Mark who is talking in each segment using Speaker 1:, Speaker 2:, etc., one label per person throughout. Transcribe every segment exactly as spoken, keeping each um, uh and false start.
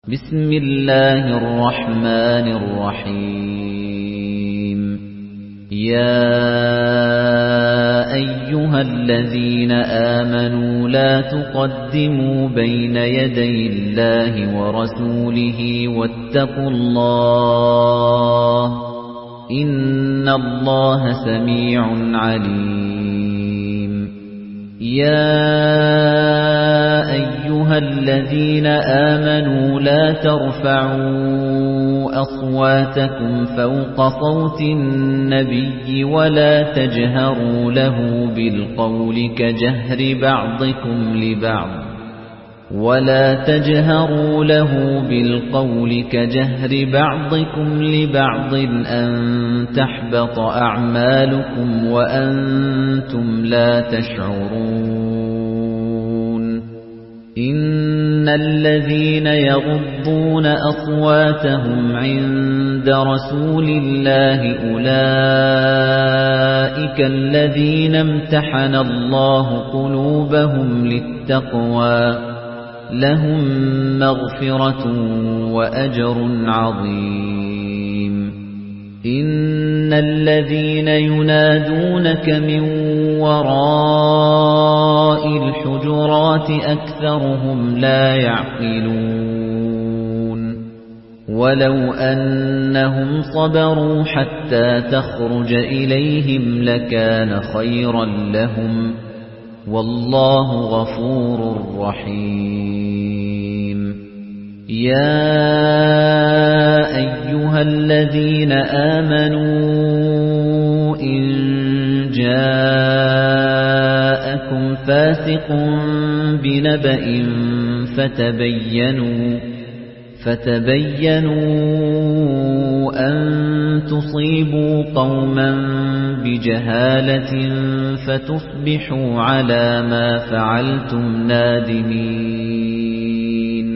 Speaker 1: بسم الله الرحمن الرحيم يا أيها الذين آمنوا لا تقدموا بين يدي الله ورسوله واتقوا الله إن الله سميع عليم يا أيها الذين آمنوا لا ترفعوا أصواتكم فوق صوت النبي ولا تجهروا له بالقول كجهر بعضكم لبعض ولا تجهروا له بالقول كجهر بعضكم لبعض أن تحبط أعمالكم وأنتم لا تشعرون إن الذين يغضون أصواتهم عند رسول الله أولئك الذين امتحن الله قلوبهم للتقوى لهم مغفرة وأجر عظيم إن الذين ينادونك من وراء الحجرات أكثرهم لا يعقلون ولو أنهم صبروا حتى تخرج إليهم لكان خيرا لهم والله غفور رحيم يا أيها الذين آمنوا إن جاءكم فاسق بنبأ فتبينوا فتبينوا أن تصيبوا قوما بجهالة فتصبحوا على ما فعلتم نادمين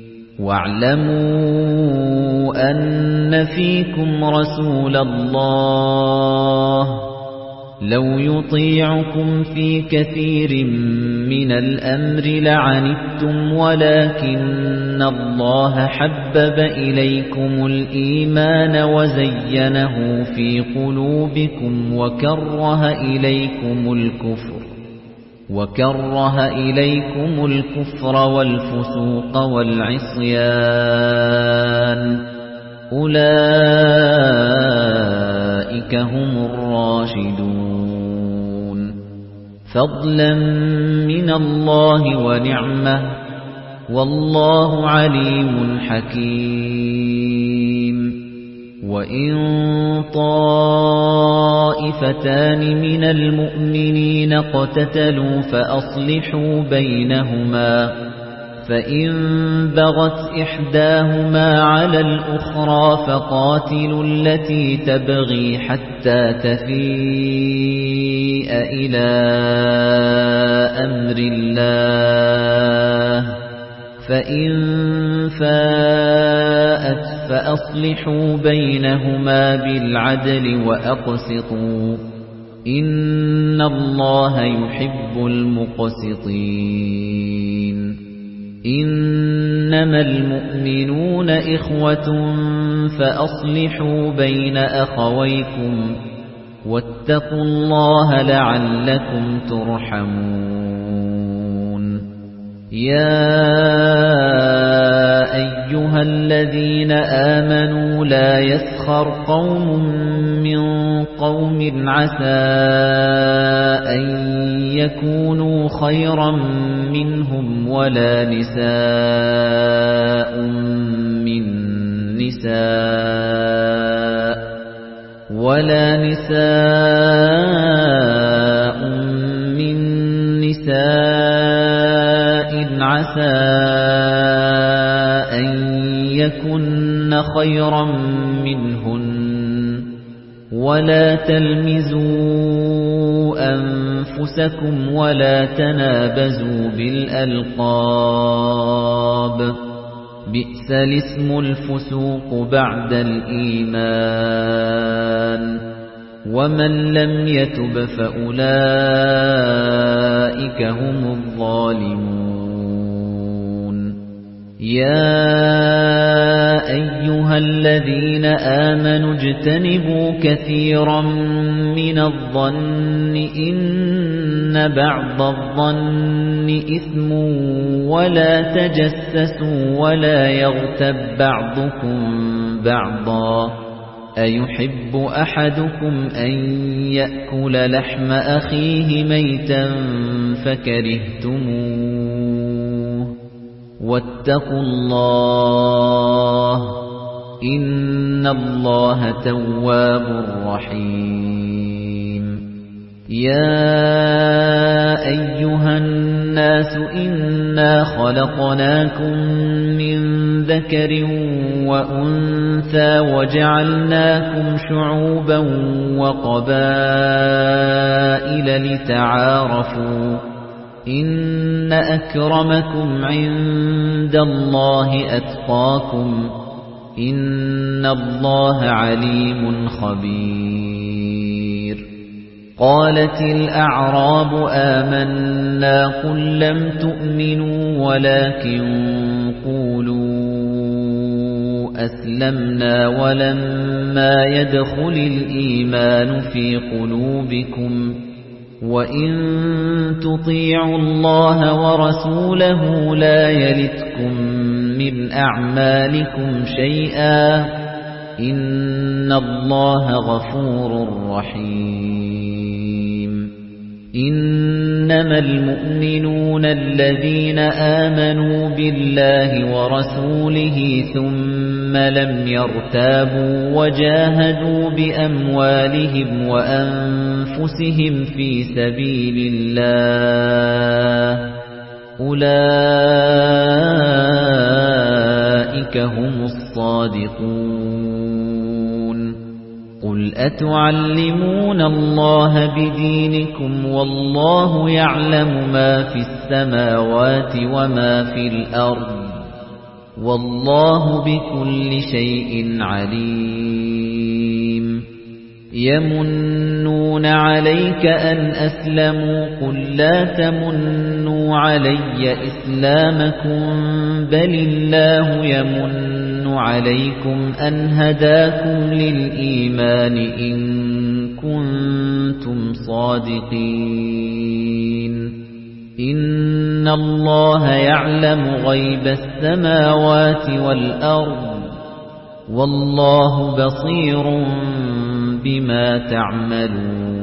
Speaker 1: واعلموا أن فيكم رسول الله لو يطيعكم في كثير من الأمر لعنتم ولكن الله حبب إليكم الإيمان وزينه في قلوبكم وكره إليكم الكفر وكره إليكم الكفر والفسوق والعصيان أولئك هم الراشدون فضلا من الله ونعمة والله عليم حكيم وإن طائفتان من المؤمنين اقتتلوا فأصلحوا بينهما فإن بغت إحداهما على الأخرى فقاتلوا التي تبغي حتى تفيء إلى أمر الله فإن فاءت فأصلحوا بينهما بالعدل وأقسطوا إن الله يحب المقسطين إنما المؤمنون إخوة فأصلحوا بين أخويكم واتقوا الله لعلكم ترحمون يا أيها الذين آمنوا لا يسخر قوم من قوم عسى أن يكونوا خيرا منهم ولا نساء من نساء ولا نساء من نساء عسى أن يكن خيرا منهن ولا تلمزوا أنفسكم ولا تنابزوا بالألقاب بئس الاسم الفسوق بعد الإيمان ومن لم يتب فأولئك هم الظالمون يا الذين آمنوا اجتنبوا كثيرا من الظن إن بعض الظن إثم ولا تجسسوا ولا يغتب بعضكم بعضا أيحب أحدكم أن يأكل لحم أخيه ميتا فكرهتموه واتقوا الله إن الله تواب رحيم يا أيها الناس إنا خلقناكم من ذكر وأنثى وجعلناكم شعوبا وقبائل لتعارفوا إن أكرمكم عند الله أتقاكم إن الله عليم خبير قالت الأعراب آمنا قل لم تؤمنوا ولكن قولوا أسلمنا ولما يدخل الإيمان في قلوبكم وإن تطيعوا الله ورسوله لا يلتكم من أعمالكم شيئا إن الله غفور رحيم إنما المؤمنون الذين آمنوا بالله ورسوله ثم لم يرتابوا وجاهدوا بأموالهم وأنفسهم في سبيل الله أولئك هم الصادقون قل أتعلمون الله بدينكم والله يعلم ما في السماوات وما في الأرض والله بكل شيء عليم يمنون عليك أن أسلموا قل لا تمنوا علي إسلامكم بل الله يمن عليكم أن هداكم للإيمان إن كنتم صادقين إن الله يعلم غيب السماوات والأرض والله بصير بما تعملون